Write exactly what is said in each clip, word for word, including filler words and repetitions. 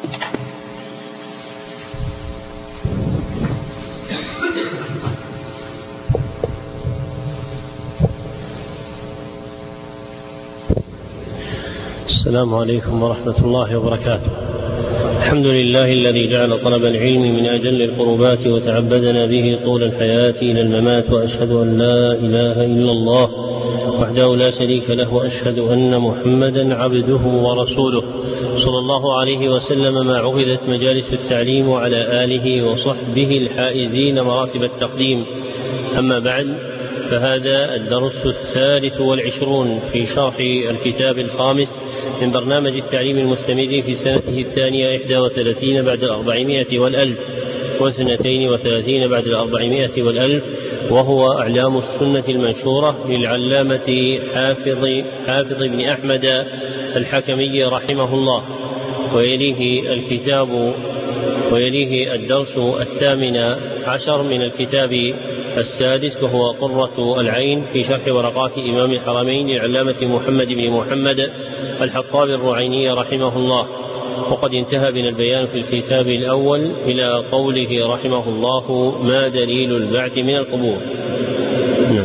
السلام عليكم ورحمة الله وبركاته. الحمد لله الذي جعل طلب العلم من أجل القربات وتعبدنا به طول الحياة إلى الممات، وأشهد أن لا إله إلا الله وحده لا شريك له، وأشهد أن محمدا عبده ورسوله صلى الله عليه وسلم، ما عقدت مجالس التعليم، وعلى آله وصحبه الحائزين مراتب التقديم. أما بعد، فهذا الدرس الثالث والعشرون في شرح الكتاب الخامس من برنامج التعليم المستمر في سنته الثانية إحدى وثلاثين بعد الأربعمائة والألف واثنتين وثلاثين بعد الأربعمائة والألف، وهو أعلام السنة المنشورة للعلامة حافظ, حافظ بن أحمد الحكمي رحمه الله. ويليه الكتاب ويليه الدرس الثامن عشر من الكتاب السادس، وهو قرة العين في شرح ورقات إمام الحرمين للعلامة محمد بن محمد الحطاب الرعيني رحمه الله. وقد انتهى بنا البيان في الكتاب الأول إلى قوله رحمه الله: ما دليل البعث من القبور. نعم.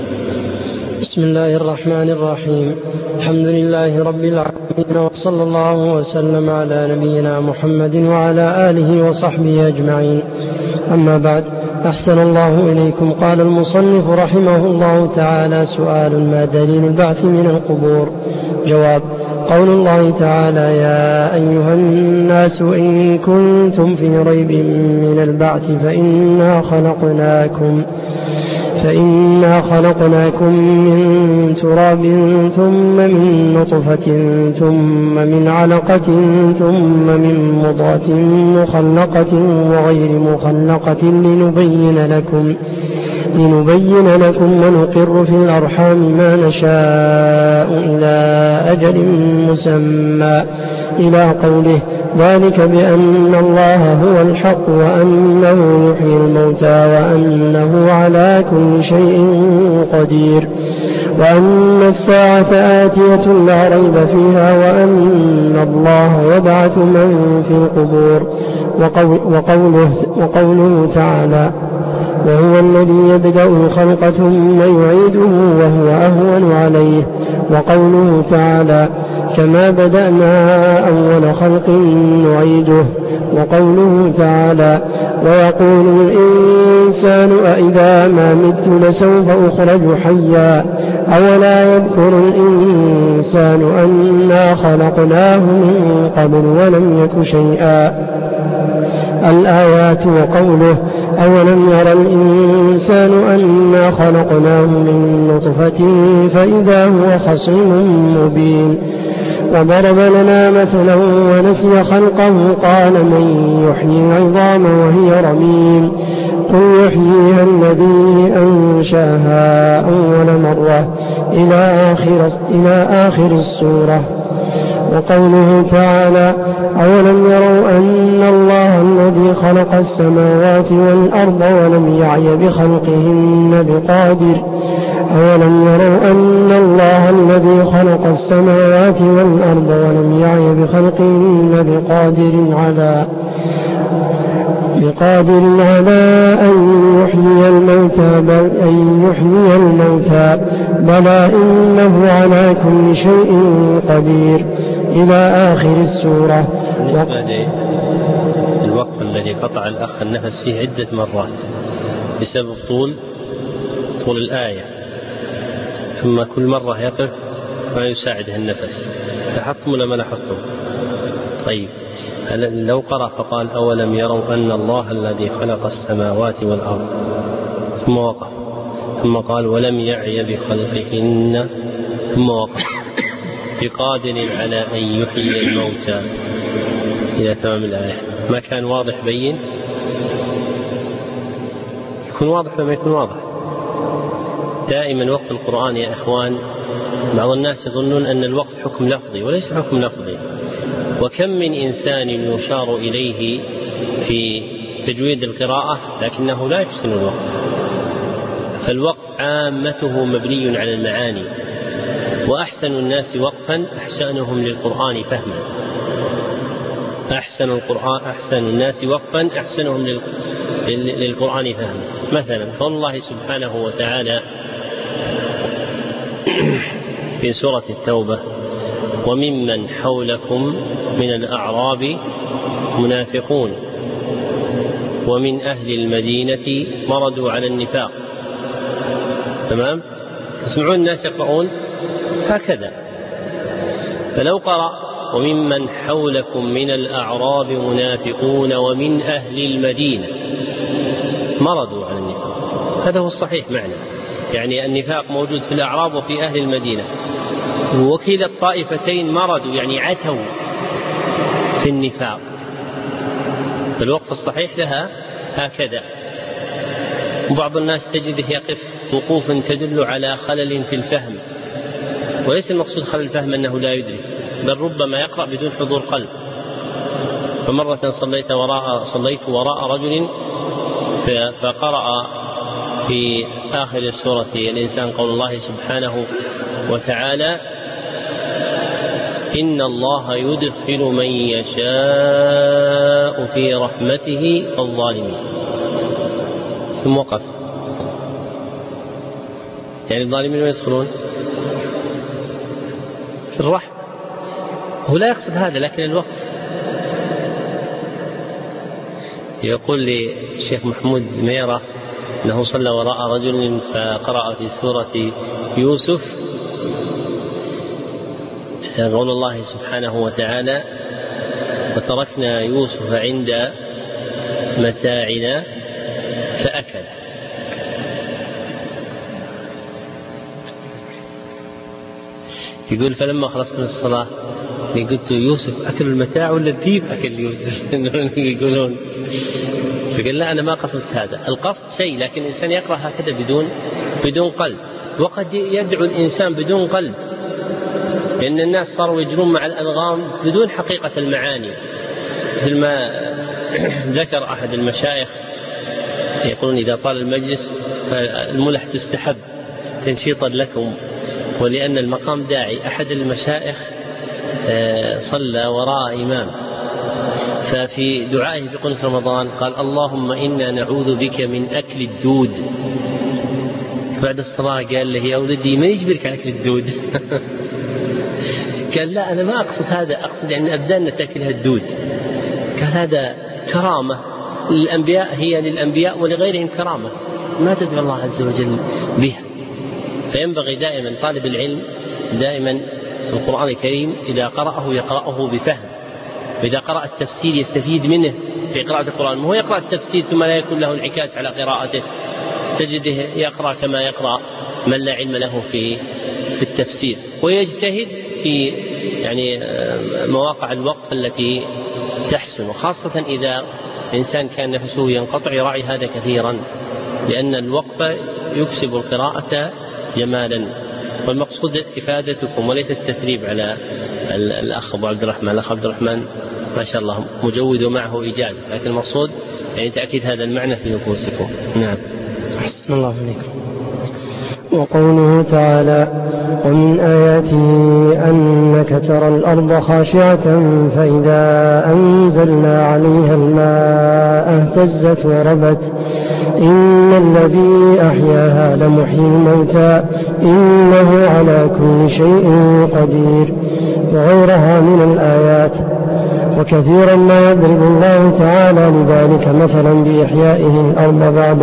بسم الله الرحمن الرحيم. الحمد لله رب العالمين، وصلى الله وسلم على نبينا محمد وعلى آله وصحبه أجمعين. أما بعد، أحسن الله إليكم. قال المصنف رحمه الله تعالى: سؤال: ما دليل البعث من القبور؟ جواب: قول الله تعالى: يا أيها الناس إن كنتم في ريب من البعث فإنا خلقناكم فإنا خلقناكم من تراب ثم من نطفة ثم من علقة ثم من مضغة مخلقة وغير مخلقة لنبين لكم لنبين لكم ونقر في الأرحام ما نشاء إلى أجل مسمى، إلى قوله: ذلك بأن الله هو الحق وأنه يحيي الموتى وأنه على كل شيء قدير، وأن الساعة آتية لا ريب فيها، وأن الله يبعث من في القبور. وقوله, وقوله تعالى: وهو الذي يبدأ الخلق ثم يعيده وهو أهون عليه. وقوله تعالى: كما بدأنا أول خلق نعيده. وقوله تعالى: ويقول الإنسان أإذا ما مت لسوف أخرج حيا، أولا يذكر الإنسان أنا خلقناه من قبل ولم يك شيئا. الآيات. وقوله: أولم ير الإنسان أنا خلقناه من نطفة فإذا هو خصيم مبين. وضرب لنا مثلا ونسي خلقه قال: من يحيي العظام وهي رميم؟ قل يحييها الذي أنشاها أول مرة، إلى آخر, إلى آخر السورة. وقوله تعالى: أولم يروا أن الله الذي خلق السماوات والأرض ولم يعي بخلقهن بقادر أولم يروا أن الله الذي خلق السماوات والأرض ولم يعي بخلقهن بقادر على بقادر على أن يحيي الموتى بل أن يحيي الموتى بلى إنه على كل شيء قدير، إلى آخر السورة. بالنسبة للوقف الذي قطع الأخ النفس فيه عدة مرات بسبب طول طول الآية، ثم كل مرة يقف ما يساعده النفس، لاحظتم ولا ما لاحظتم؟ طيب، لو قرأ فقال: أولم يروا أن الله الذي خلق السماوات والأرض، ثم وقف، ثم قال: ولم يعي بخلقهن، ثم وقف، بقادر على أن يحيي الموتى إلى تمام الآية، ما كان واضح بين؟ يكون واضح لما يكون واضح. دائما وقف القرآن يا إخوان، بعض الناس يظنون أن الوقف حكم لفظي، وليس حكم لفظي. وكم من إنسان يشار إليه في تجويد القراءة لكنه لا يحسن الوقف. فالوقف عامته مبني على المعاني، وأحسن الناس وقفا أحسنهم للقرآن فهما. أحسن القرآن أحسن الناس وقفا أحسنهم للقرآن فهما. مثلا قول الله سبحانه وتعالى في سورة التوبة: وممن حولكم من الأعراب منافقون ومن أهل المدينة مردوا على النفاق. تمام؟ تسمعون الناس يقرؤون هكذا. فلو قرأ: وممن حولكم من الأعراب منافقون ومن أهل المدينة مردوا على النفاق، هذا هو الصحيح معنى، يعني النفاق موجود في الأعراب وفي أهل المدينة، وكلا الطائفتين مردوا يعني عتوا في النفاق. فالوقف الصحيح لها هكذا. وبعض الناس تجده يقف وقوفا تدل على خلل في الفهم، وليس المقصود خلل الفهم أنه لا يدرك، بل ربما يقرأ بدون حضور قلب. فمرة صليت وراء صليت وراء رجل فقرأ في آخر سورة الإنسان قول الله سبحانه وتعالى: إن الله يدخل من يشاء في رحمته الظالمين، ثم وقف. يعني الظالمين ما يدخلون في الرحمة، هو لا يقصد هذا، لكن الوقف. يقول لي الشيخ محمود ميرة أنه صلى وراء رجل فقرأ في سورة يوسف قول الله سبحانه وتعالى: وتركنا يوسف عند متاعنا فأكل. يقول فلما خلصت من الصلاة قلت: يوسف أكل المتاع ولا الذيب أكل يوسف؟ يقولون. فقال: لا، أنا ما قصدت هذا، القصد شيء، لكن الإنسان يقرأ هكذا بدون بدون قلب. وقد يدعو الإنسان بدون قلب، لأن الناس صاروا يجرون مع الألغام بدون حقيقة المعاني، مثل ما ذكر أحد المشايخ يقولون: إذا طال المجلس فالملح تستحب تنشيطا لكم، ولأن المقام داعي. أحد المشايخ صلى وراء إمام، ففي دعائه في قنوت رمضان قال: اللهم إنا نعوذ بك من أكل الدود. بعد الصلاة قال له: يا ولدي ما يجبرك على أكل الدود؟ قال: لا، أنا ما أقصد هذا، أقصد أن أبداننا تأكلها الدود. قال: هذا كرامة للأنبياء، هي للأنبياء ولغيرهم كرامة، ما تدعو الله عز وجل بها. فينبغي دائما طالب العلم دائما في القرآن الكريم إذا قرأه يقرأه بفهم، وإذا قرأ التفسير يستفيد منه في قراءة القرآن، ما هو يقرأ التفسير ثم لا يكون له انعكاس على قراءته، تجده يقرأ كما يقرأ من لا علم له في في التفسير، ويجتهد في يعني مواقع الوقف التي تحسن، وخاصة إذا إنسان كان نفسه ينقطع يراعي هذا كثيرا، لأن الوقف يكسب القراءة جمالا. والمقصود إفادتكم وليس التثريب على الأخ أبو عبد الرحمن. الأخ عبد الرحمن ما شاء الله مجود ومعه إجازة، لكن المقصود يعني تأكيد هذا المعنى في نفوسكم. نعم. أحسن الله عليكم. وقوله تعالى: ومن آياته أنك ترى الأرض خاشعة فإذا أنزلنا عليها الماء اهتزت وربت إن الذي أحياها لمحيي الموتى إنه على كل شيء قدير، وغيرها من الآيات. وكثيرا ما يضرب الله تعالى لذلك مثلا بإحيائه الأرض بعد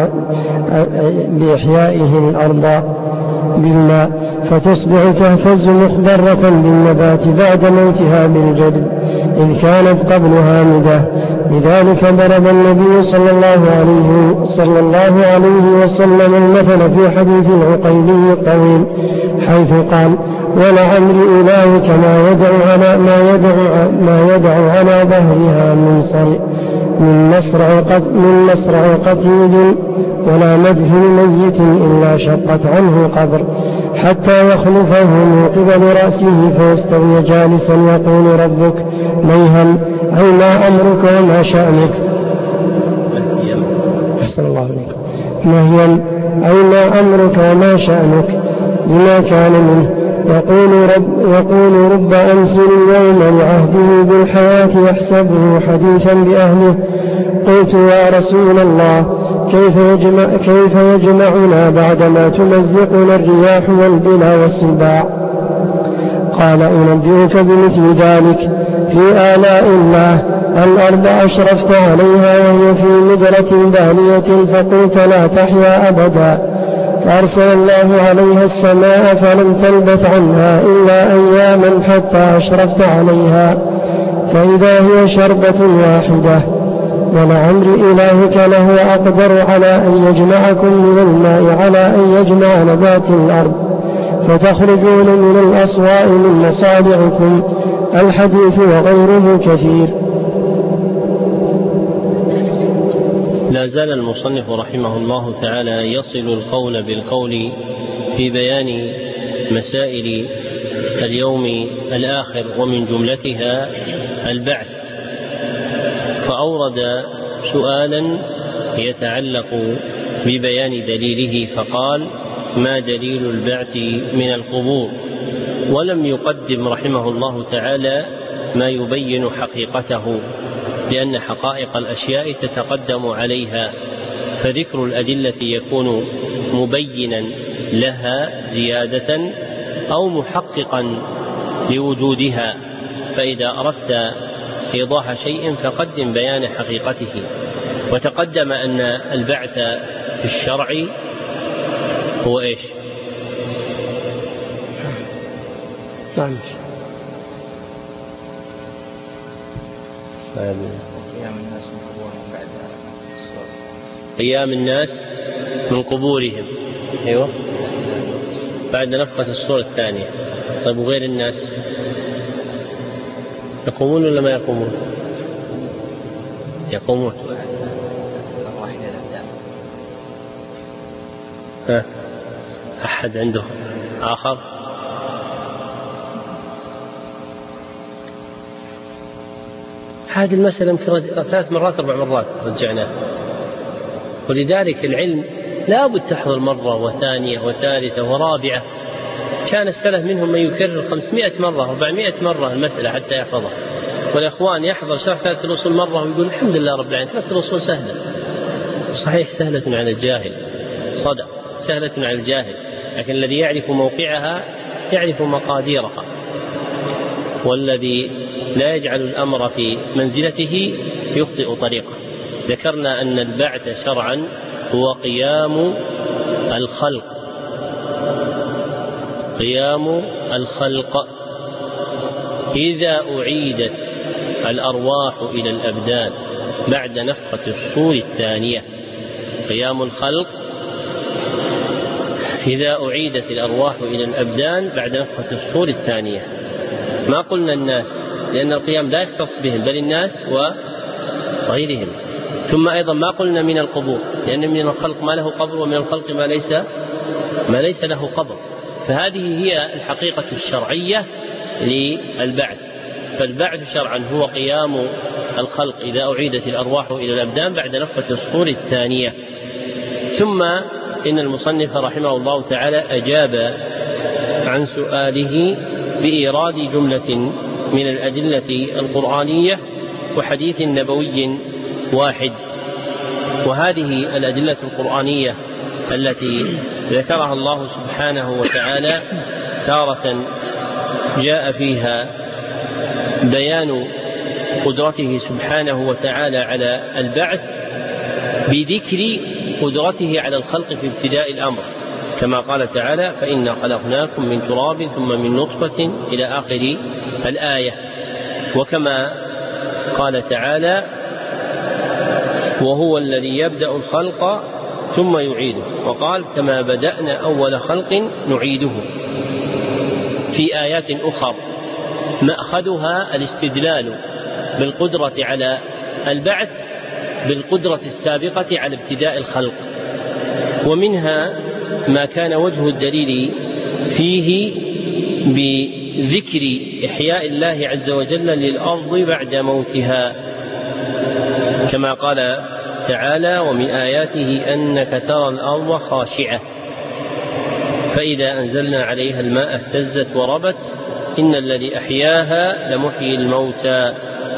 بإحيائه الأرض بالماء فتصبح تهتز مخضرة بالنبات بعد موتها بالجدب إذ كانت قبل هامدة. لذلك ضرب النبي صلى الله عليه صلى الله عليه وسلم المثل في حديث العقيلي الطويل حيث قال: ولعمر إلهك ما يدعو على ما يدعو ما يدعو على ظهرها من صرع من مصرع من مصرع قتيل ولا مدفن ميت إلا شقت عنه قبر حتى يخلفه من قبل رأسه فيستوي جالسا يقول ربك ميهم أي ما أمرك وما شأنك. أحسن الله عليكم. مهيم أي ما أمرك وما شأنك لما كان منه يقول رب, يقول رب أمس اليوم لعهده بالحياة يحسبه حديثا بأهله. قلت يا رسول الله كيف, يجمع كيف يجمعنا بعدما تمزقنا الرياح والبلا والسباع؟ قال أنبئك بمثل ذلك في آلاء الله. الأرض أشرفت عليها وهي في مدرة بالية فقلت لا تحيا أبدا، فأرسل الله عليها السماء فلم تلبث عنها إلا أياما حتى أشرفت عليها فإذا هي شربة واحدة. ولعمر إلهك لهو أقدر على أن يجمعكم من الماء على أن يجمع نبات الأرض فتخرجون من الأصواء من مصابعكم. الحديث وغيره كثير. لا زال المصنف رحمه الله تعالى يصل القول بالقول في بيان مسائل اليوم الآخر ومن جملتها البعث، فأورد سؤالا يتعلق ببيان دليله فقال: ما دليل البعث من القبور؟ ولم يقدم رحمه الله تعالى ما يبين حقيقته، لأن حقائق الأشياء تتقدم عليها، فذكر الأدلة يكون مبينا لها زيادة أو محققا لوجودها. فإذا أردت إيضاح شيء فقدم بيان حقيقته. وتقدم أن البعث في الشرع هو إيش؟ نعم. قيام الناس من قبورهم بعد الصور. قيام الناس من قبورهم، أيوة، بعد نفخة الصور الثانية. طيب وغير الناس يقومون ولا ما يقومون؟ يقومون. ها أحد عنده آخر؟ هذه المسألة يمكن ثلاث مرات أربع مرات رجعناها، ولذلك العلم لا بد تحضر مرة وثانية وثالثة ورابعة. كان السلف منهم من يكرر خمسمائة مرة أربعمائة مرة المسألة حتى يحفظها. والإخوان يحضر شرح ثلاثة الأصول مرة ويقول الحمد لله رب العالمين ثلاثة الأصول سهلة. صحيح سهلة على الجاهل، صدق سهلة على الجاهل، لكن الذي يعرف موقعها يعرف مقاديرها، والذي لا يجعل الأمر في منزلته يخطئ طريقه. ذكرنا أن البعث شرعا هو قيام الخلق، قيام الخلق إذا أعيدت الأرواح إلى الأبدان بعد نفخة الصور الثانية. قيام الخلق إذا أعيدت الأرواح إلى الأبدان بعد نفخة الصور الثانية. ما قلنا الناس، لأن القيام لا يختص بهم بل الناس وغيرهم. ثم أيضا ما قلنا من القبور، لأن من الخلق ما له قبر ومن الخلق ما ليس ما ليس له قبر. فهذه هي الحقيقة الشرعية للبعث. فالبعث شرعا هو قيام الخلق إذا أعيدت الأرواح إلى الأبدان بعد نفخة الصور الثانية. ثم إن المصنف رحمه الله تعالى أجاب عن سؤاله بإيراد جملة من الأدلة القرآنية وحديث نبوي واحد. وهذه الأدلة القرآنية التي ذكرها الله سبحانه وتعالى تارة جاء فيها بيان قدرته سبحانه وتعالى على البعث بذكر قدرته على الخلق في ابتداء الأمر، كما قال تعالى: فإنا خلقناكم من تراب ثم من نطفة إلى آخر الآية. وكما قال تعالى: وهو الذي يبدأ الخلق ثم يعيده، وقال: كما بدأنا أول خلق نعيده. في آيات أخرى مأخذها الاستدلال بالقدرة على البعث بالقدرة السابقة على ابتداء الخلق، ومنها ما كان وجه الدليل فيه بذكر إحياء الله عز وجل للأرض بعد موتها، كما قال تعالى: ومن آياته أنك ترى الأرض خاشعة. فإذا أنزلنا عليها الماء اهتزت وربت إن الذي أحياها لمحيي الموتى.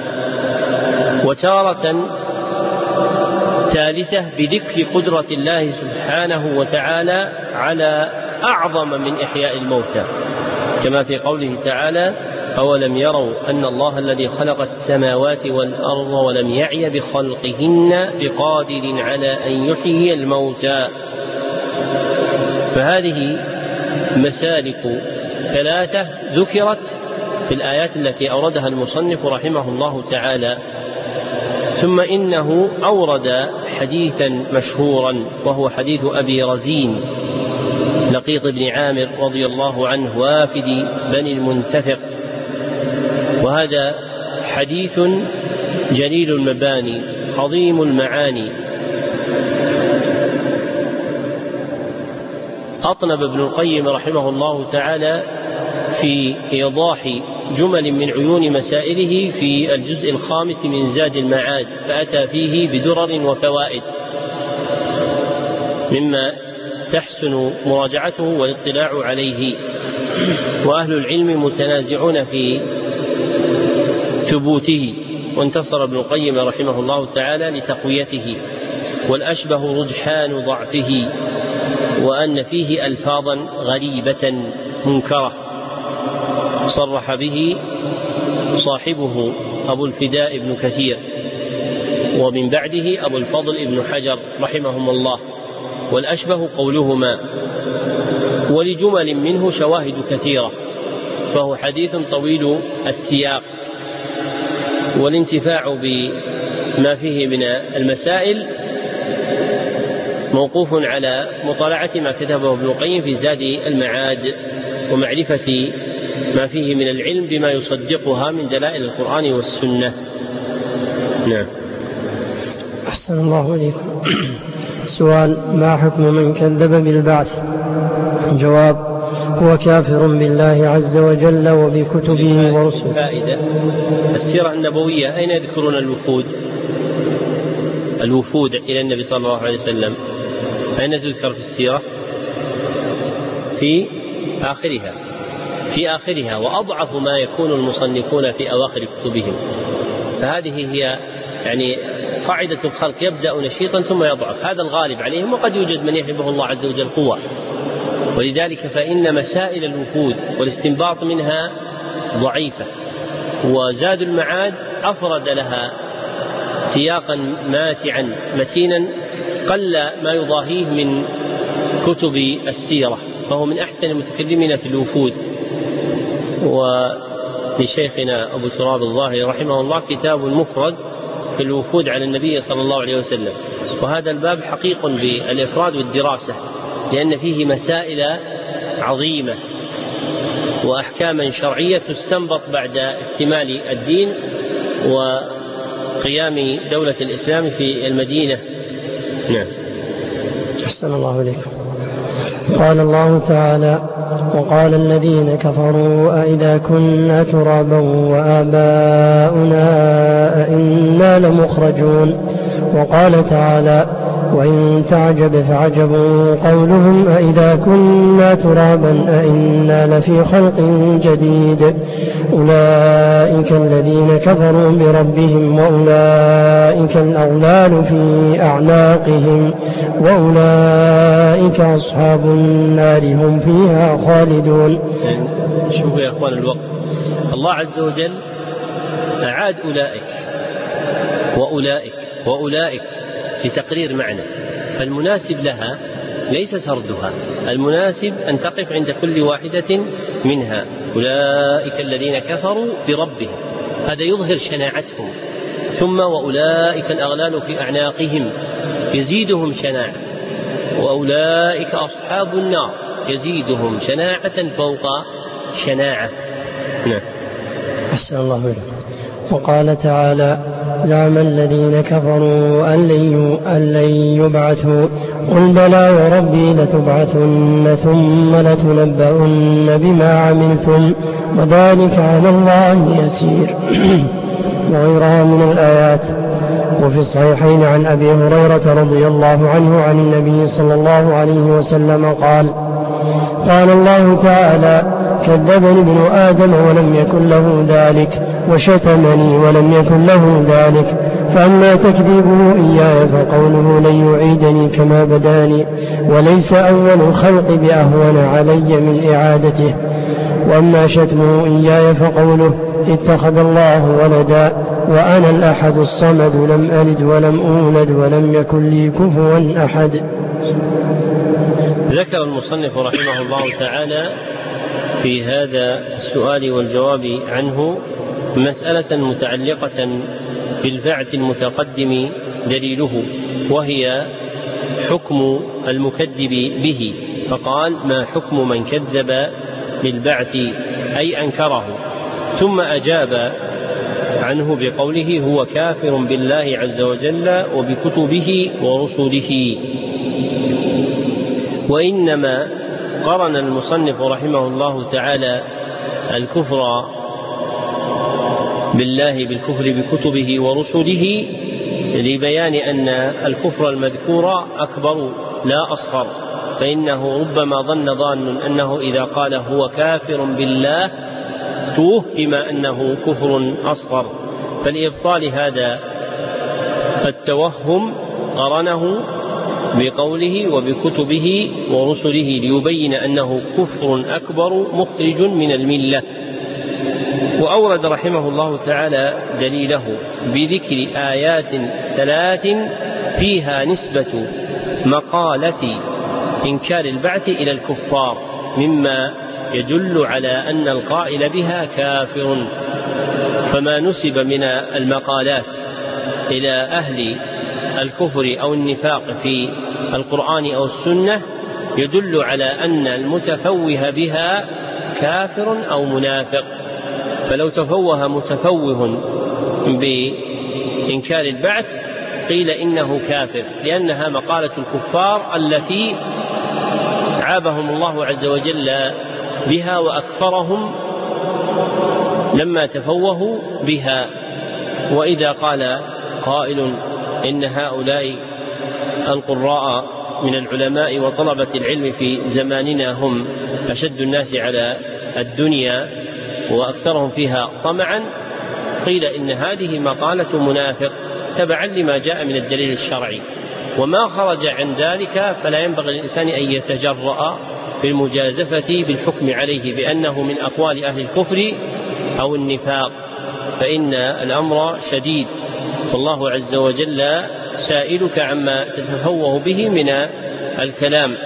وتارة ثالثة بذكر قدرة الله سبحانه وتعالى على أعظم من إحياء الموتى، كما في قوله تعالى: أولم يروا أن الله الذي خلق السماوات والأرض ولم يعي بخلقهن بقادر على أن يحيي الموتى. فهذه مسالك ثلاثة ذكرت في الآيات التي أوردها المصنف رحمه الله تعالى. ثم إنه أورد حديثا مشهورا وهو حديث أبي رزين لقيط بن عامر رضي الله عنه وافد بني المنتفق، وهذا حديث جليل المباني عظيم المعاني. أطنب ابن القيم رحمه الله تعالى في إيضاح جمل من عيون مسائله في الجزء الخامس من زاد المعاد، فأتى فيه بدرر وفوائد مما تحسن مراجعته والاطلاع عليه. وأهل العلم متنازعون في ثبوته، وانتصر ابن القيم رحمه الله تعالى لتقويته، والأشبه رجحان ضعفه، وأن فيه ألفاظا غريبة منكرة صرح به صاحبه أبو الفداء ابن كثير، ومن بعده أبو الفضل ابن حجر رحمهم الله. والأشبه قولهما، ولجمل منه شواهد كثيرة، فهو حديث طويل السياق. والانتفاع بما فيه من المسائل موقوف على مطالعة ما كتبه ابن القيم في زاد المعاد، ومعرفة ما فيه من العلم بما يصدقها من دلائل القرآن والسنة. نعم. أحسن الله إليكم. سؤال: ما حكم من كذب بالبعث؟ جواب: هو كافر بالله عز وجل وبكتبه ورسله. فائدة: السيرة النبوية أين يذكرون الوفود؟ الوفود إلى النبي صلى الله عليه وسلم أين تذكر في السيرة؟ في آخرها في آخرها وأضعف ما يكون المصنفون في أواخر كتبهم. فهذه هي يعني قاعدة الخلق، يبدأ نشيطا ثم يضعف، هذا الغالب عليهم، وقد يوجد من يهبه الله عز وجل قوة. ولذلك فإن مسائل الوفود والاستنباط منها ضعيفة، وزاد المعاد أفرد لها سياقا ماتعا متينا قل ما يضاهيه من كتب السيرة، فهو من أحسن المتكلمين في الوفود. ولشيخنا أبو تراب الظاهري رحمه الله كتاب مفرد في الوفود على النبي صلى الله عليه وسلم، وهذا الباب حقيق بالإفراد والدراسة، لأن فيه مسائل عظيمة وأحكاما شرعية تستنبط بعد اكتمال الدين وقيام دولة الإسلام في المدينة. نعم. أحسن الله إليكم. قال الله تعالى: وقال الذين كفروا أئذا كنا ترابا وآباؤنا أئنا لمخرجون. وقال تعالى: وإن تعجب فعجب قولهم أئذا كنا ترابا أئنا لفي خلق جديد. أولئك الذين كفروا بربهم وأولئك الأغلال في أعناقهم وأولئك أصحاب النار هم فيها خالدون. شوفوا يا أخوان الوقت، الله عز وجل أعاد أولئك وأولئك وأولئك لتقرير معنى، فالمناسب لها ليس سردها، المناسب أن تقف عند كل واحدة منها. أولئك الذين كفروا بربهم، هذا يظهر شناعتهم. ثم وأولئك الأغلال في أعناقهم، يزيدهم شناعة. وأولئك أصحاب النار، يزيدهم شناعة فوق شناعة. نعم. أحسن الله إليك. وقال تعالى: زعم الذين كفروا أن لن يبعثوا قل بلى وربي لتبعثن ثم لتنبؤن بما عملتم وذلك على الله يسير. وغيرها من الآيات. وفي الصحيحين عن أبي هريرة رضي الله عنه عن النبي صلى الله عليه وسلم قال: قال الله تعالى كذبني ابن آدم ولم يكن له ذلك وشتمني ولم يكن له ذلك. فأما تكذيبه إياي فقوله لن يعيدني كما بداني وليس أول الخلق بأهون علي من إعادته. وأما شتمه إياي فقوله اتخذ الله ولدا وأنا الأحد الصمد لم ألد ولم أولد ولم يكن لي كفوا أحد. ذكر المصنف رحمه الله تعالى في هذا السؤال والجواب عنه مسألة متعلقة بالبعث المتقدم دليله، وهي حكم المكذب به، فقال ما حكم من كذب بالبعث أي أنكره، ثم أجاب عنه بقوله هو كافر بالله عز وجل وبكتبه ورسله. وإنما قرن المصنف رحمه الله تعالى الكفر بالله بالكفر بكتبه ورسله لبيان أن الكفر المذكور أكبر لا أصغر، فإنه ربما ظن ظان أنه إذا قال هو كافر بالله توهم أنه كفر أصغر، فلإبطال هذا التوهم قرنه بقوله وبكتبه ورسله ليبين أنه كفر أكبر مخرج من الملة. وأورد رحمه الله تعالى دليله بذكر آيات ثلاث فيها نسبة مقالة إنكار البعث إلى الكفار مما يدل على أن القائل بها كافر. فما نسب من المقالات إلى أهل الكفر أو النفاق في القرآن أو السنة يدل على أن المتفوه بها كافر أو منافق. فلو تفوه متفوه بإنكار البعث قيل إنه كافر، لأنها مقالة الكفار التي عابهم الله عز وجل بها وأكفرهم لما تفوهوا بها. وإذا قال قائل إن هؤلاء القراء من العلماء وطلبة العلم في زماننا هم أشد الناس على الدنيا وأكثرهم فيها طمعا، قيل إن هذه مقالة منافق تبعا لما جاء من الدليل الشرعي، وما خرج عن ذلك فلا ينبغي للإنسان أن يتجرأ بالمجازفة بالحكم عليه بأنه من أقوال أهل الكفر أو النفاق، فإن الأمر شديد، والله عز وجل سائلك عما تتفوه به من الكلام.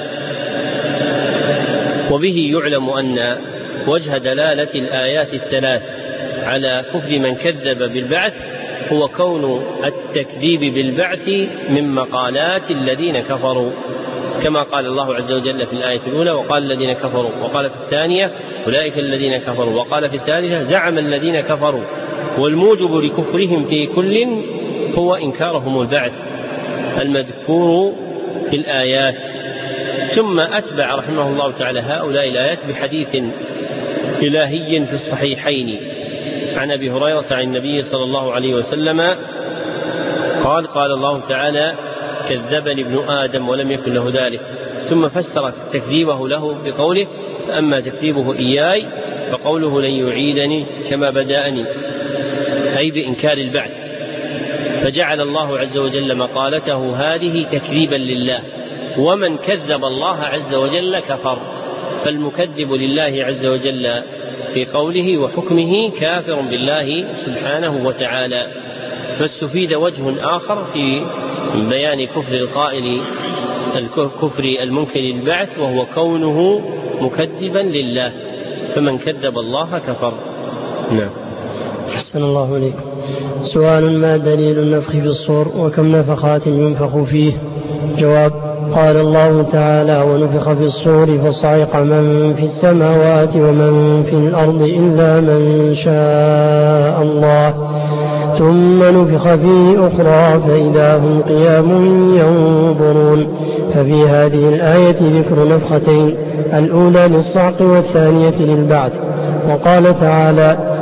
وبه يعلم أن وجه دلالة الآيات الثلاث على كفر من كذب بالبعث هو كون التكذيب بالبعث من مقالات الذين كفروا، كما قال الله عز وجل في الآية الأولى وقال الذين كفروا، وقال في الثانية أولئك الذين كفروا، وقال في الثالثة زعم الذين كفروا. والموجب لكفرهم في كل هو إنكارهم البعث المذكور في الآيات. ثم أتبع رحمه الله تعالى هؤلاء الآيات بحديث إلهي في الصحيحين عن أبي هريرة عن النبي صلى الله عليه وسلم قال قال الله تعالى كذبني ابن آدم ولم يكن له ذلك، ثم فسر تكذيبه له بقوله فأما تكذيبه إياي فقوله لن يعيدني كما بدأني، أي بإنكار البعث، فجعل الله عز وجل مقالته هذه تكذيبا لله. ومن كذب الله عز وجل كفر، فالمكذب لله عز وجل في قوله وحكمه كافر بالله سبحانه وتعالى. فاستفيد وجه آخر في بيان كفر القائل الكفر المنكر للبعث، وهو كونه مكذبا لله، فمن كذب الله كفر. نعم. أحسن الله عليك. سؤال: ما دليل النفخ في الصور وكم نفخات ينفخ فيه؟ جواب: قال الله تعالى ونفخ في الصور فصعق من في السماوات ومن في الأرض إلا من شاء الله، ثم نفخ فيه أخرى فإذا هم قيام ينظرون. ففي هذه الآية ذكر نفختين، الأولى للصعق والثانية للبعث. وقال تعالى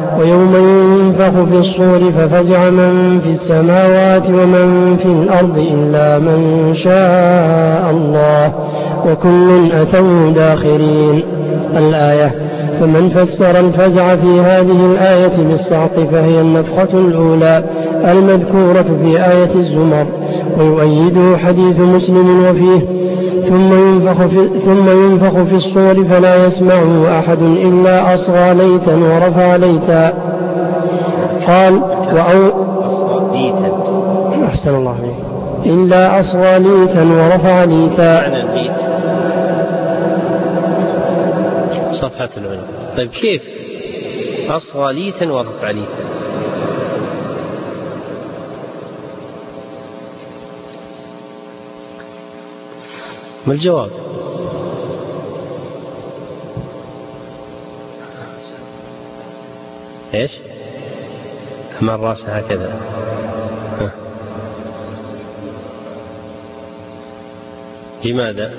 ويوم ينفخ في الصور ففزع من في السماوات ومن في الأرض إلا من شاء الله وكل أتوا داخرين. الآية. فمن فسر الفزع في هذه الآية بالصعق فهي النفخة الأولى المذكورة في آية الزمر، ويؤيده حديث مسلم وفيه ثم ينفخ في, ثم ينفخ في الصور فلا يسمعه أحد إلا أصغى ليتا ورفع ليتا. قال وأو أحسن الله عليه إلا أصغى ليتا ورفع ليتا. صفحة العلم. طيب كيف أصغى ليتا ورفع ليتا؟ ما الجواب؟ ايش؟ أمام الرأس هكذا. ها. لماذا؟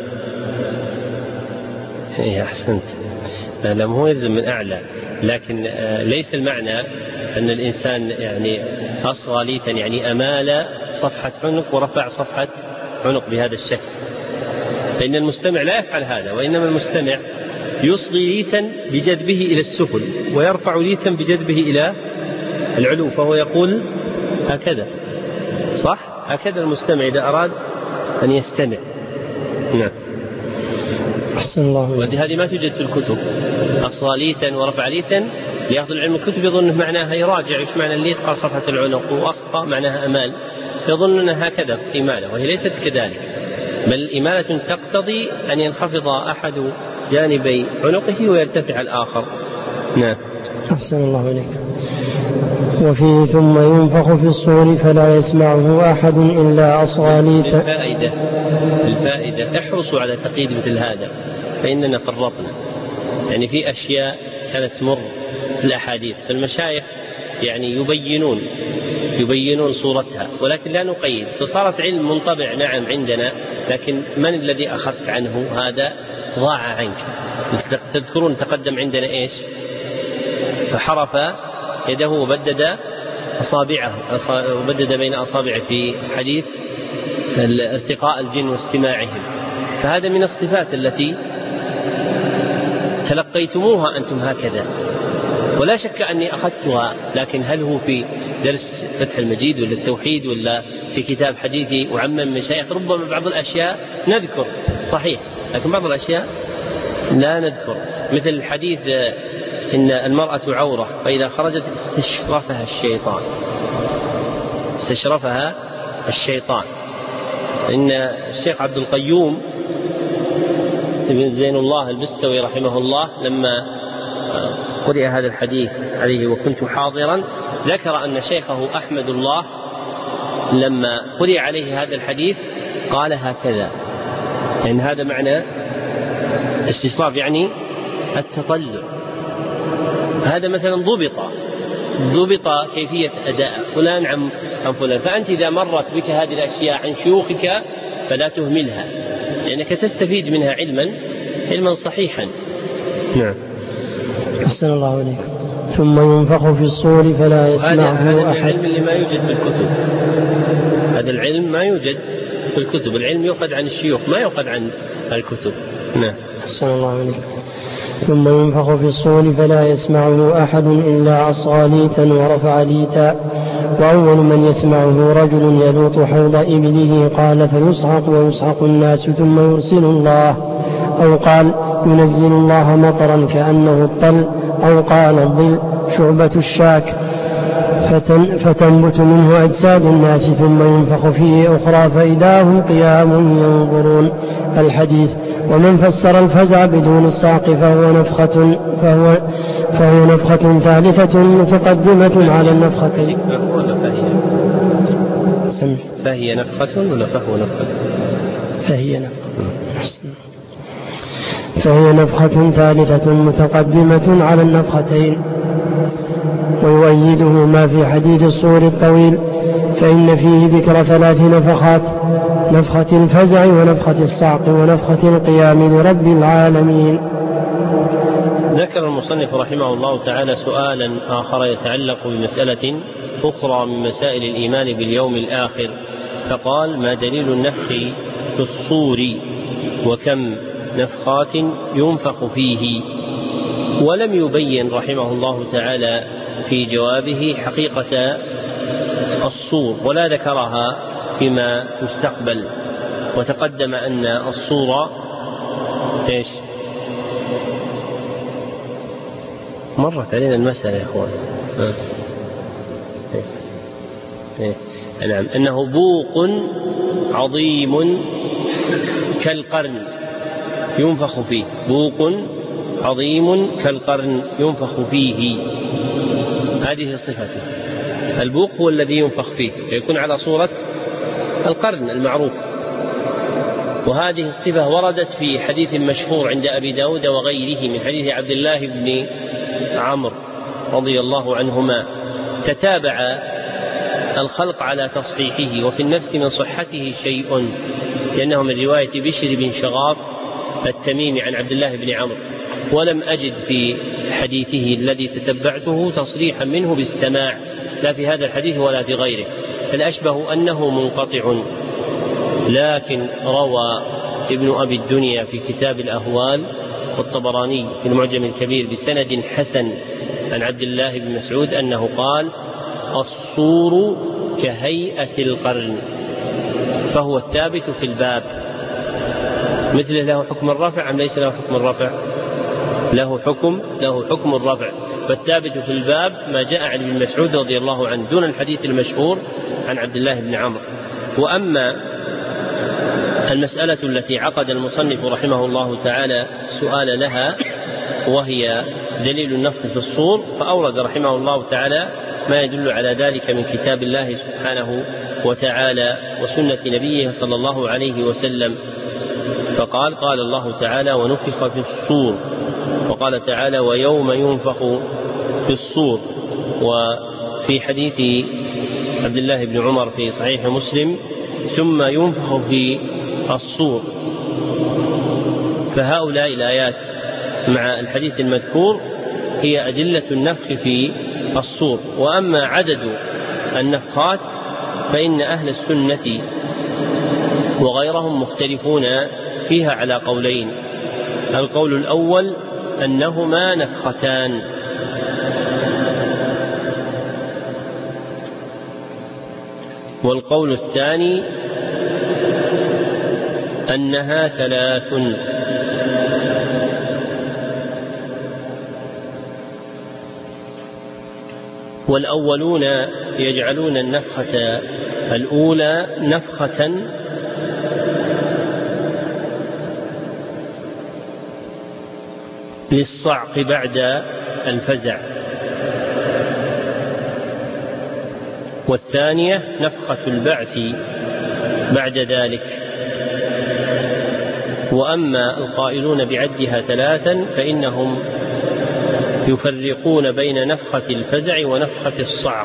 إيه أحسنت. لم هو يلزم من أعلى، لكن ليس المعنى أن الإنسان يعني أصغى ليتا يعني أمال صفحة عنق ورفع صفحة عنق بهذا الشكل، فإن المستمع لا يفعل هذا، وإنما المستمع يصغي ليتا بجذبه إلى السفل ويرفع ليتا بجذبه إلى العلو، فهو يقول هكذا، صح؟ هكذا المستمع إذا أراد أن يستمع. نعم. أحسن الله. وهذه ما توجد في الكتب، أصغى ليتا ورفع ليتا، ليأخذ العلم الكتب يظن معناها يراجع إيش معنى الليت، قال صفحة العنق، وأصغى معناها أمال، يظنون هكذا إمالة، وهي ليست كذلك، بل إمالة تقتضي أن ينخفض أحد جانبي عنقه ويرتفع الآخر. نعم. أحسن الله إليك. وفيه ثم ينفخ في الصور فلا يسمعه أحد إلا أصغى ليتا. الفائدة الفائدة احرصوا على تقييد مثل هذا، فإننا فرطنا، يعني في أشياء كانت تمر في الأحاديث، فالمشايخ يعني يبينون يبينون صورتها، ولكن لا نقيد، فصارت علم منطبع نعم عندنا، لكن من الذي أخذت عنه هذا ضاع عنك. تذكرون تقدم عندنا إيش؟ فحرف يده وبدد أصابعه وبدد بين أصابعه في حديث ارتقاء الجن واستماعهم، فهذا من الصفات التي تلقيتموها أنتم هكذا، ولا شك أني أخذتها، لكن هل هو في درس فتح المجيد ولا التوحيد ولا في كتاب حديثي وعمم مشايخ؟ ربما بعض الأشياء نذكر صحيح، لكن بعض الأشياء لا نذكر، مثل الحديث إن المرأة عورة فإذا خرجت استشرفها الشيطان استشرفها الشيطان إن الشيخ عبد القيوم ابن زين الله البستوي رحمه الله لما قرئ هذا الحديث عليه وكنت حاضرا، ذكر أن شيخه أحمد الله لما قرئ عليه هذا الحديث قال هكذا، يعني هذا معنى استشراف، يعني التطلع. هذا مثلا ضبط ضبط كيفية أداء فلان عن فلان، فأنت إذا مرت بك هذه الأشياء عن شيوخك فلا تهملها، لأنك تستفيد منها علما علما صحيحا. نعم. أحسن الله عليك. ثم ينفخ في الصور فلا يسمعه هذا أحد. العلم اللي ما يوجد في الكتب، هذا العلم ما يوجد في الكتب، العلم يؤخذ عن الشيوخ ما يؤخذ عن الكتب. نعم. أحسن الله عليك. ثم ينفخ في الصور فلا يسمعه أحد إلا أصغى ليتا ورفع ليتا، وأول من يسمعه رجل يلوط حوض إبله، قال فيصعق ويصعق الناس ثم يرسل الله، أو قال ينزل الله مطرا كأنه الطل، أو قال الظل شعبة الشاك فتن فتنبت منه أجساد الناس، ثم ينفخ فيه أخرى فإذا هم قيام ينظرون. الحديث. ومن فسر الفزع بدون الصعق فهو نفخة فهو فهو نفخة ثالثة متقدمة على النفختين. فهي نفخة ولا فهو نفخة؟ فهي نفخة. فهي نفخة ثالثة متقدمة على النفختين. ويؤيده ما في حديث الصور الطويل، فإن فيه ذكر ثلاث نفخات: نفخة الفزع ونفخة الصعق ونفخة القيام لرب العالمين. ذكر المصنف رحمه الله تعالى سؤالا آخر يتعلق بمسألة أخرى من مسائل الإيمان باليوم الآخر، فقال: ما دليل النفخ في الصور وكم نفخات ينفخ فيه؟ ولم يبين رحمه الله تعالى في جوابه حقيقة الصور ولا ذكرها فيما يستقبل. وتقدم أن الصور إيش؟ مرت علينا المسألة يا أخوان. نعم، أنه بوق عظيم كالقرن ينفخ فيه، بوق عظيم كالقرن ينفخ فيه، هذه صفته. البوق هو الذي ينفخ فيه، يكون على صورة القرن المعروف. وهذه الصفة وردت في حديث مشهور عند أبي داود وغيره من حديث عبد الله بن عمرو رضي الله عنهما، تتابع الخلق على تصحيحه، وفي النفس من صحته شيء، لأنه من رواية بشر بن شغاف التميمي عن عبد الله بن عمرو، ولم أجد في حديثه الذي تتبعته تصريحا منه بالسماع، لا في هذا الحديث ولا في غيره، فالأشبه أنه منقطع. لكن روى ابن أبي الدنيا في كتاب الأهوال والطبراني في المعجم الكبير بسند حسن عن عبد الله بن مسعود أنه قال: الصور كهيئة القرن، فهو الثابت في الباب. مثله له حكم الرفع أم ليس له حكم الرفع؟ له حكم له حكم الرفع، فالثابت في الباب ما جاء عن ابن مسعود رضي الله عنه دون الحديث المشهور عن عبد الله بن عمرو. وأما المسألة التي عقد المصنف رحمه الله تعالى السؤال لها، وهي دليل النفخ في الصور، فأورد رحمه الله تعالى ما يدل على ذلك من كتاب الله سبحانه وتعالى وسنة نبيه صلى الله عليه وسلم. فقال: قال الله تعالى: ونفخ في الصور، وقال تعالى: ويوم ينفخ في الصور. وفي حديث عبد الله بن عمر في صحيح مسلم: ثم ينفخ في الصور. فهؤلاء الآيات مع الحديث المذكور هي أدلة النفخ في الصور. وأما عدد النفخات فإن أهل السنة وغيرهم مختلفون فيها على قولين: القول الأول أنهما نفختان، والقول الثاني أنها ثلاث. والأولون يجعلون النفخة الأولى نفخة للصعق بعد الفزع، والثانية نفخة البعث بعد ذلك. وأما القائلون بعدها ثلاثا فإنهم يفرقون بين نفخة الفزع ونفخة الصعق،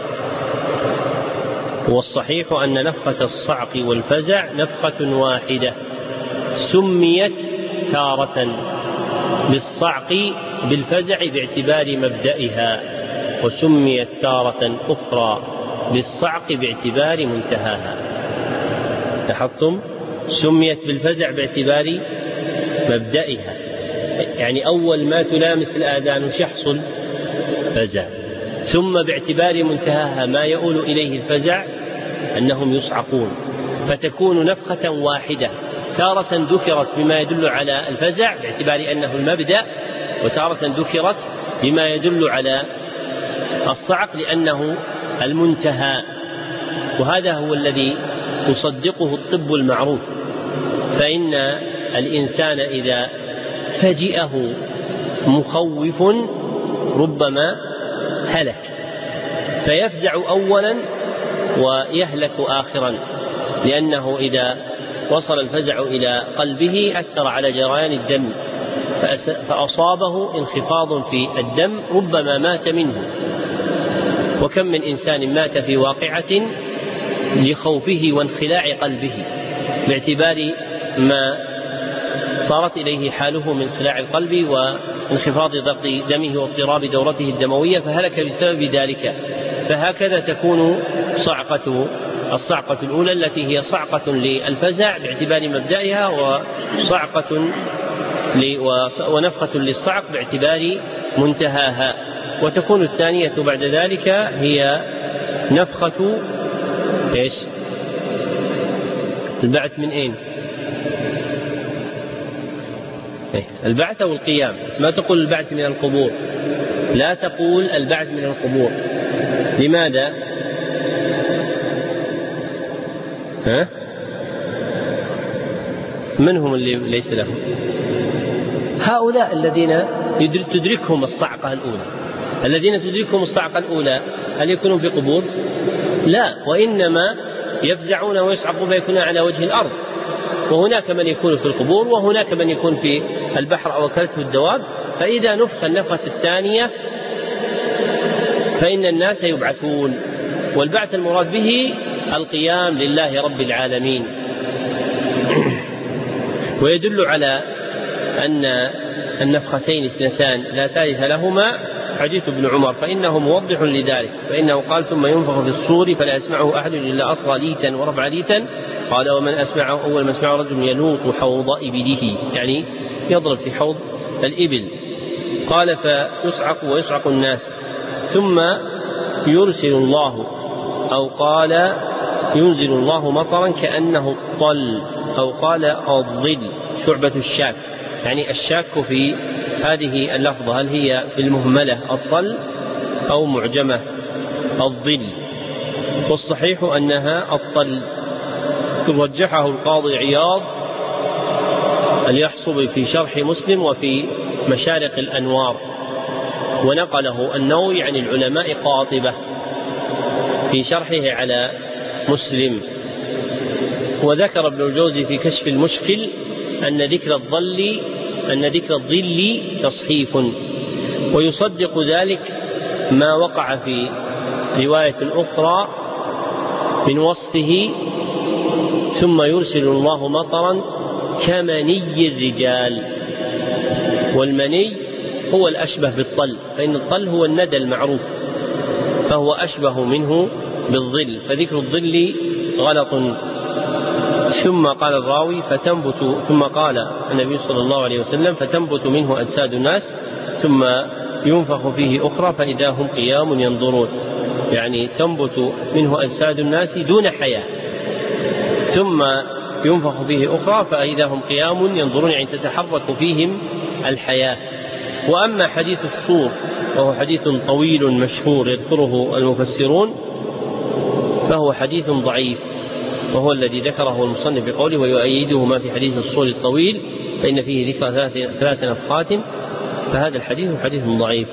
والصحيح أن نفخة الصعق والفزع نفخة واحدة، سميت تارة بالصعق بالفزع باعتبار مبدئها، وسميت تارة أخرى بالصعق باعتبار منتهاها. لاحظتم؟ سميت بالفزع باعتبار مبدئها، يعني أول ما تلامس الآذان وش يحصل؟ فزع. ثم باعتبار منتهاها ما يؤول إليه الفزع أنهم يصعقون، فتكون نفخة واحدة، تارة ذكرت بما يدل على الفزع باعتبار أنه المبدأ، وتارة ذكرت بما يدل على الصعق لأنه المنتهى. وهذا هو الذي يصدقه الطب المعروف، فإن الإنسان إذا فجئه مخوف ربما هلك، فيفزع أولا ويهلك آخرا، لأنه إذا وصل الفزع إلى قلبه أثر على جريان الدم فأصابه انخفاض في الدم ربما مات منه. وكم من إنسان مات في واقعة لخوفه وانخلاع قلبه باعتبار ما صارت إليه حاله من خلاع القلب وانخفاض ضغط دمه واضطراب دورته الدموية فهلك بسبب ذلك. فهكذا تكون صعقة الصعقة الأولى التي هي صعقة للفزع باعتبار مبدأها وصعقة ونفخة للصعق باعتبار منتهاها. وتكون الثانية بعد ذلك هي نفخة إيش؟ البعث من أين؟ البعث أو القيام، بس ما تقول البعث من القبور، لا تقول البعث من القبور. لماذا؟ ها؟ من هم اللي ليس لهم؟ هؤلاء الذين تدركهم الصعقة الأولى. الذين تدركهم الصعقة الأولى هل يكونون في قبور؟ لا، وإنما يفزعون ويصعقون فيكونون على وجه الأرض. وهناك من يكون في القبور وهناك من يكون في البحر أو أكلته الدواب. فإذا نفخ النفخة الثانية فإن الناس يبعثون، والبعث المراد به القيام لله رب العالمين. ويدل على أن النفختين اثنتان لا ثالث لهما حديث ابن عمر، فإنه موضح لذلك، فإنه قال ثم ينفخ في الصور فلا يسمعه أحد إلا أصغى ليتا ورفع ليتا. قال ومن أسمعه أول ما أسمعه رجل ينوط حوض إبله، يعني يضرب في حوض الإبل. قال فيصعق ويصعق الناس ثم يرسل الله، أو قال ينزل الله مطرا كأنه الطل، أو قال الظل شعبة الشاك، يعني الشاك في هذه اللفظة هل هي بالمهملة الطل أو معجمة الظل، والصحيح أنها الطل. رجحه القاضي عياض اليحصبي في شرح مسلم وفي مشارق الأنوار، ونقله النووي عن العلماء قاطبة في شرحه على مسلم. وذكر ابن الجوزي في كشف المشكل أن ذكر الظل أن ذكر الظل تصحيف، ويصدق ذلك ما وقع في رواية أخرى من وصفه ثم يرسل الله مطرا كمني الرجال. والمني هو الأشبه بالطل، فإن الطل هو الندى المعروف، فهو أشبه منه بالظل، فذكر الظل غلط. ثم قال الراوي فتنبت، ثم قال النبي صلى الله عليه وسلم فتنبت منه أجساد الناس ثم ينفخ فيه أخرى فإذا هم قيام ينظرون، يعني تنبت منه أجساد الناس دون حياة ثم ينفخ فيه أخرى فإذا هم قيام ينظرون، يعني تتحرك فيهم الحياة. وأما حديث الصور وهو حديث طويل مشهور يذكره المفسرون فهو حديث ضعيف، وهو الذي ذكره المصنف بقوله ويؤيده ما في حديث الصور الطويل فإن فيه ذكر ثلاث نفخات، فهذا الحديث حديث ضعيف.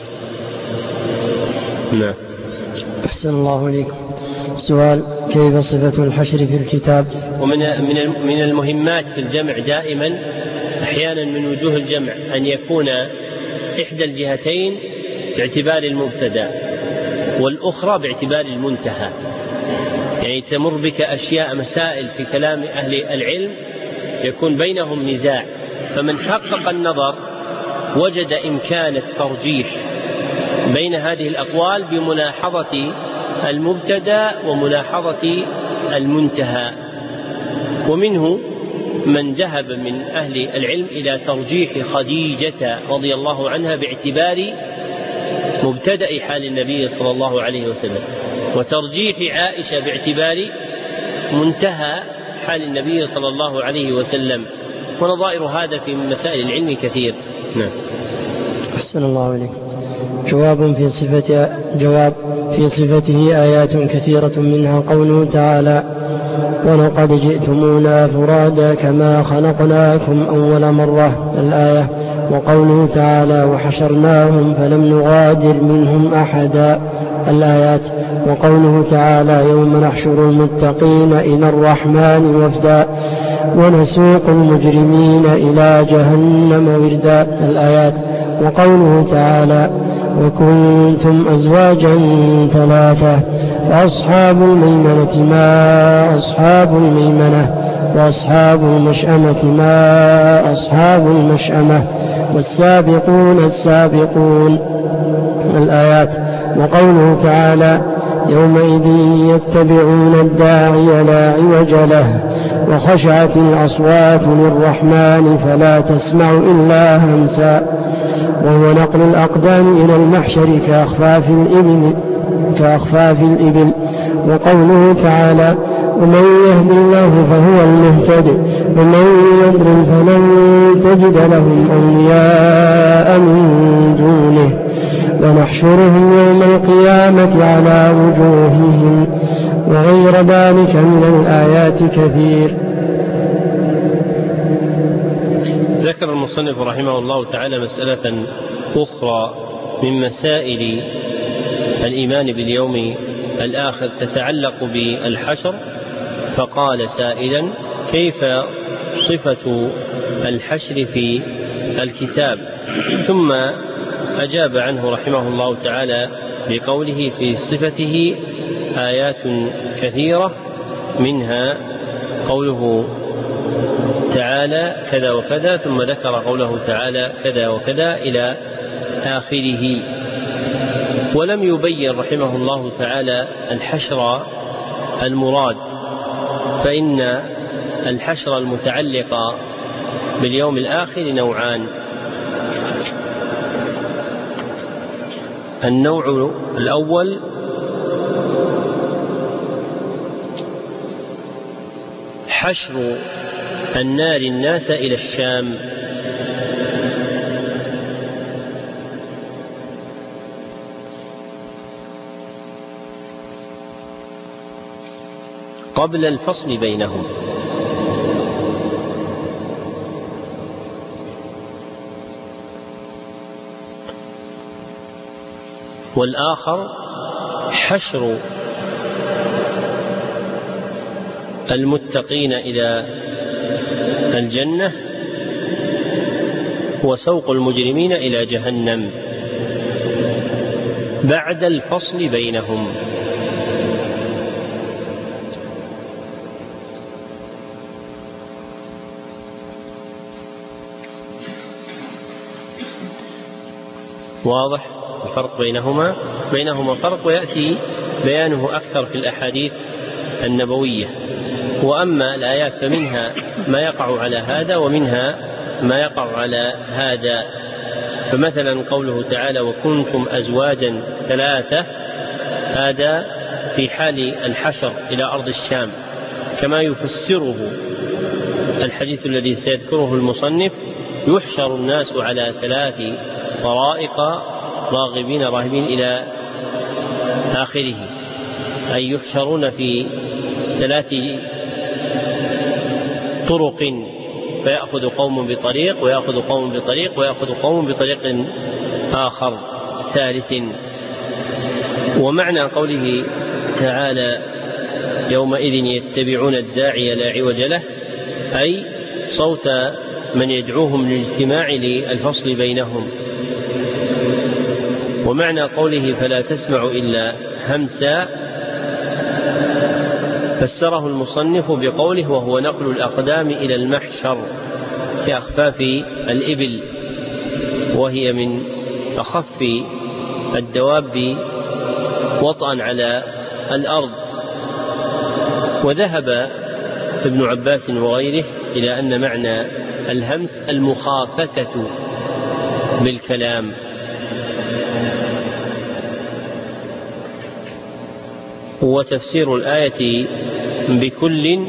نعم. أحسن الله إليكم. سؤال: كيف صفة الحشر في الكتاب؟ ومن من المهمات في الجمع دائما أحيانا من وجوه الجمع أن يكون إحدى الجهتين باعتبار المبتدأ والأخرى باعتبار المنتهى، يعني تمر بك أشياء مسائل في كلام أهل العلم يكون بينهم نزاع، فمن حقق النظر وجد إمكان الترجيح بين هذه الأقوال بملاحظة المبتدأ وملاحظة المنتهى. ومنه من ذهب من أهل العلم إلى ترجيح خديجة رضي الله عنها باعتبار مبتدأ حال النبي صلى الله عليه وسلم، وترجيح عائشة باعتبار منتهى حال النبي صلى الله عليه وسلم، ونظائر هذا في مسائل العلم كثير. نعم. أحسن الله إليك. جواب في صفة جواب في صفته آيات كثيرة منها قوله تعالى ولقد جئتمونا فرادا كما خلقناكم أول مرة الآية، وقوله تعالى وحشرناهم فلم نغادر منهم أحدا الآيات، وقوله تعالى يوم نحشر المتقين إلى الرحمن وفدا ونسوق المجرمين إلى جهنم وردا الآيات، وقوله تعالى وكنتم أزواجا ثلاثة فأصحاب الميمنة ما أصحاب الميمنة وأصحاب المشأمة ما أصحاب المشأمة والسابقون السابقون. الآيات. وقوله تعالى يومئذ يتبعون الداعي لا عوج له وخشعت الأصوات للرحمن فلا تسمع إلا همسا، وهو نقل الأقدام إلى المحشر كأخفاف الإبل, كأخفاف الإبل. وقوله تعالى ومن يهد الله فهو المهتد ومن يضلل فلن تجد لهم أولياء من دونه ونحشرهم يوم القيامة على وجوههم وغير ذلك من الآيات كثير. ذكر المصنف رحمه الله تعالى مسألة أخرى من مسائل الإيمان باليوم الآخر تتعلق بالحشر، فقال سائلا كيف صفة الحشر في الكتاب، ثم أجاب عنه رحمه الله تعالى بقوله في صفته آيات كثيرة، منها قوله تعالى كذا وكذا، ثم ذكر قوله تعالى كذا وكذا إلى آخره. ولم يبين رحمه الله تعالى الحشر المراد، فإن الحشر المتعلق باليوم الآخر نوعان. النوع الأول حشر النار الناس إلى الشام، قبل الفصل بينهم. والآخر حشر المتقين إلى الجنة وسوق المجرمين إلى جهنم بعد الفصل بينهم. واضح الفرق بينهما؟ بينهما فرق، ويأتي بيانه أكثر في الأحاديث النبوية. وأما الآيات فمنها ما يقع على هذا ومنها ما يقع على هذا. فمثلا قوله تعالى وكنتم أزواجا ثلاثة، هذا في حال الحشر إلى أرض الشام، كما يفسره الحديث الذي سيذكره المصنف يحشر الناس على ثلاث طرائق راغبين راهبين إلى آخره، أي يحشرون في ثلاث طرق، فيأخذ قوم بطريق ويأخذ قوم بطريق ويأخذ قوم بطريق آخر ثالث. ومعنى قوله تعالى يومئذ يتبعون الداعي لا عوج له، أي صوت من يدعوهم للاجتماع للفصل بينهم. ومعنى قوله فلا تسمع إلا همسا فسره المصنف بقوله وهو نقل الأقدام إلى المحشر كأخفاف الإبل، وهي من أخف الدواب وطئا على الأرض. وذهب ابن عباس وغيره إلى أن معنى الهمس المخافتة بالكلام. وتفسير الآية بكل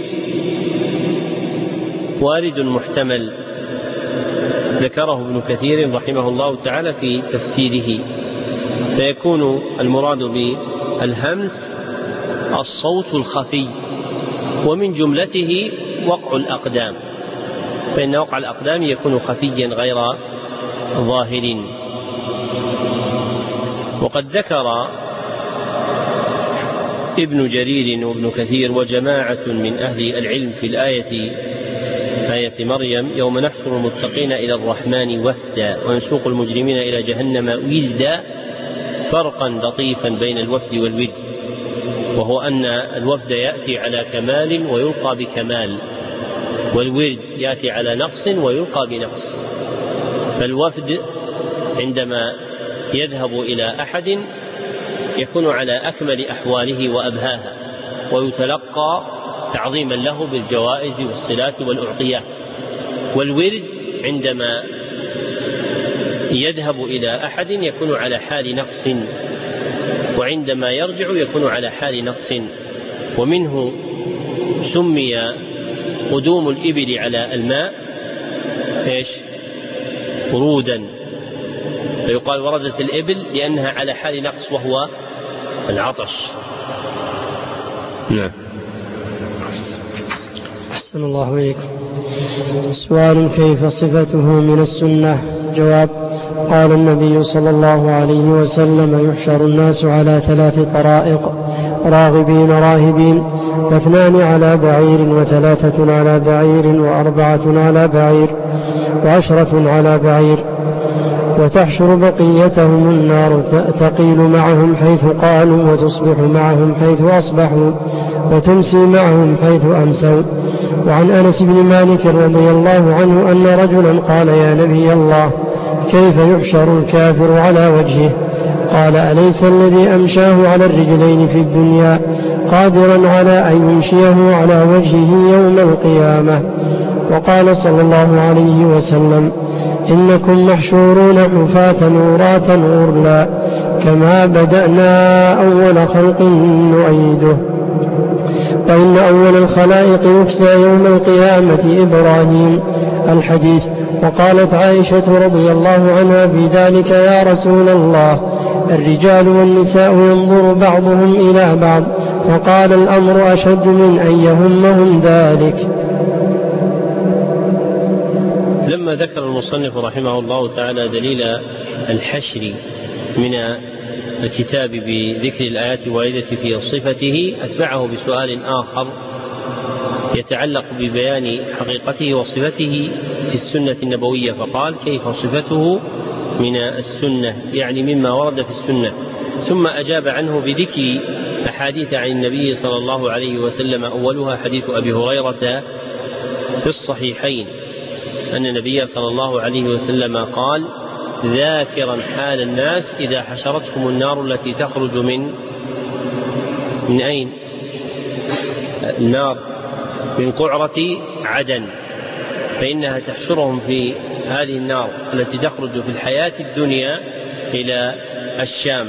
وارد محتمل، ذكره ابن كثير رحمه الله تعالى في تفسيره، فيكون المراد بالهمس الصوت الخفي، ومن جملته وقع الأقدام، فإن وقع الأقدام يكون خفيا غير ظاهر. وقد ذكر ابن جرير وابن كثير وجماعة من أهل العلم في الآية آية مريم يوم نحشر المتقين إلى الرحمن وفدا ونسوق المجرمين إلى جهنم وزدا فرقا لطيفا بين الوفد والود، وهو أن الوفد يأتي على كمال ويلقى بكمال، والورد يأتي على نقص ويلقى بنقص. فالوفد عندما يذهب إلى أحد يكون على أكمل أحواله وأبهاها، ويتلقى تعظيما له بالجوائز والصلات والأعطيات. والورد عندما يذهب إلى أحد يكون على حال نقص، وعندما يرجع يكون على حال نقص. ومنه سمي قدوم الإبل على الماء إيش؟ ورودا، فيقال وردت الإبل لأنها على حال نقص وهو العطش. نعم. أحسن الله إليكم. سؤال: كيف صفته من السنة؟ جواب: قال النبي صلى الله عليه وسلم: يحشر الناس على ثلاث طرائق: راغبين راهبين، واثنان على بعير، وثلاثة على بعير، وأربعة على بعير، وعشرة على بعير. وتحشر بقيتهم النار تقيل معهم حيث قالوا، وتصبح معهم حيث أصبحوا، وتمسي معهم حيث أمسوا. وعن أنس بن مالك رضي الله عنه أن رجلا قال: يا نبي الله، كيف يحشر الكافر على وجهه؟ قال: أليس الذي أمشاه على الرجلين في الدنيا قادرا على أن يمشيه على وجهه يوم القيامة؟ وقال صلى الله عليه وسلم: إنكم محشورون حفاة عراة غرلا، كما بدأنا أول خلق نعيده. وإن أول الخلائق يكسى يوم القيامة إبراهيم. الحديث. وقالت عائشة رضي الله عنها في ذلك: يا رسول الله، الرجال والنساء ينظر بعضهم إلى بعض. فقال: الأمر أشد من أن يهمهم ذلك. لما ذكر المصنف رحمه الله تعالى دليل الحشر من الكتاب بذكر الآيات الواردة في صفته، أتبعه بسؤال آخر يتعلق ببيان حقيقته وصفته في السنة النبوية، فقال: كيف صفته من السنة، يعني مما ورد في السنة. ثم أجاب عنه بذكر أحاديث عن النبي صلى الله عليه وسلم، أولها حديث أبي هريرة في الصحيحين أن النبي صلى الله عليه وسلم قال: ذاكرا حال الناس إذا حشرتهم النار التي تخرج من من أين؟ النار من قعرة عدن، فإنها تحشرهم في هذه النار التي تخرج في الحياة الدنيا إلى الشام،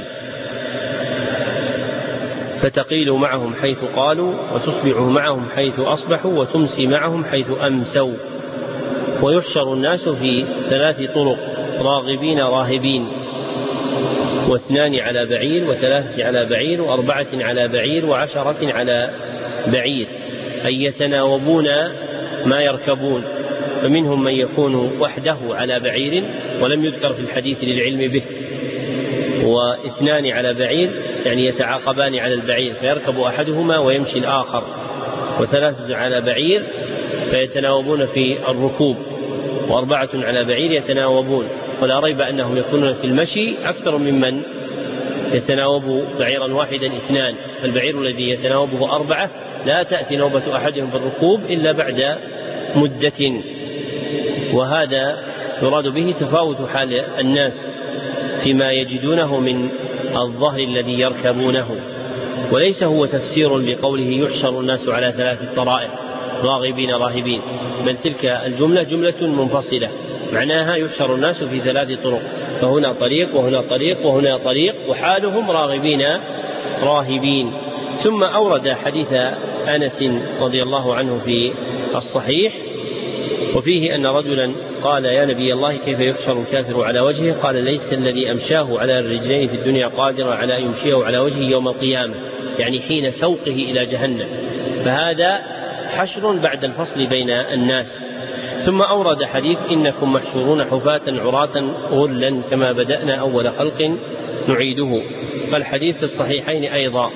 فتقيل معهم حيث قالوا، وتصبح معهم حيث أصبحوا، وتمسي معهم حيث أمسوا. ويحشر الناس في ثلاث طرق: راغبين راهبين، واثنان على بعير، وثلاثة على بعير، وأربعة على بعير، وعشرة على بعير، أي يتناوبون ما يركبون. فمنهم من يكون وحده على بعير ولم يذكر في الحديث للعلم به، واثنان على بعير يعني يتعاقبان على البعير فيركب أحدهما ويمشي الآخر، وثلاثة على بعير فيتناوبون في الركوب، وأربعة على بعير يتناوبون. ولا ريب أنهم يكونون في المشي أكثر ممن يتناوب بعيرا واحدا اثنان، فالبعير الذي يتناوبه أربعة لا تأتي نوبة أحدهم في الركوب إلا بعد مدة. وهذا يراد به تفاوت حال الناس فيما يجدونه من الظهر الذي يركبونه، وليس هو تفسير لقوله يحشر الناس على ثلاث طرائق: راغبين راهبين، بل تلك الجملة جملة منفصلة معناها يحشر الناس في ثلاث طرق، فهنا طريق وهنا طريق وهنا طريق، وحالهم راغبين راهبين. ثم أورد حديث أنس رضي الله عنه في الصحيح، وفيه أن رجلا قال: يا نبي الله، كيف يحشر الكافر على وجهه؟ قال: ليس الذي أمشاه على الرجلين في الدنيا قادرا على أن يمشيه على وجهه يوم القيامة، يعني حين سوقه إلى جهنم، فهذا حشر بعد الفصل بين الناس. ثم أورد حديث: إنكم محشورون حفاة عراة غرلا، كما بدأنا أول خلق نعيده. فالحديث في الصحيحين أيضا.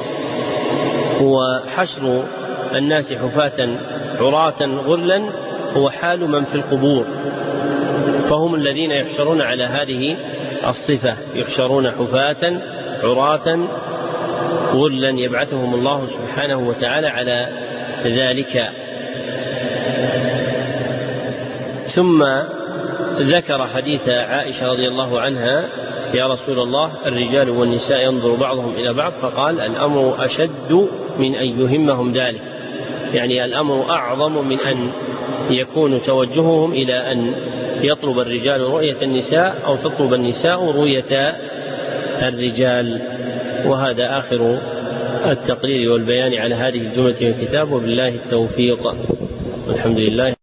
وحشر الناس حفاة عراة غرلا هو حال من في القبور، فهم الذين يحشرون على هذه الصفة، يحشرون حفاة عراة غرلا، يبعثهم الله سبحانه وتعالى على ذلك. ثم ذكر حديث عائشة رضي الله عنها: يا رسول الله الرجال والنساء ينظر بعضهم إلى بعض، فقال: الأمر أشد من أن يهمهم ذلك، يعني الأمر أعظم من أن يكون توجههم إلى أن يطلب الرجال رؤية النساء أو تطلب النساء رؤية الرجال. وهذا آخر التقرير والبيان على هذه الجملة من الكتاب، وبالله التوفيق، والحمد لله.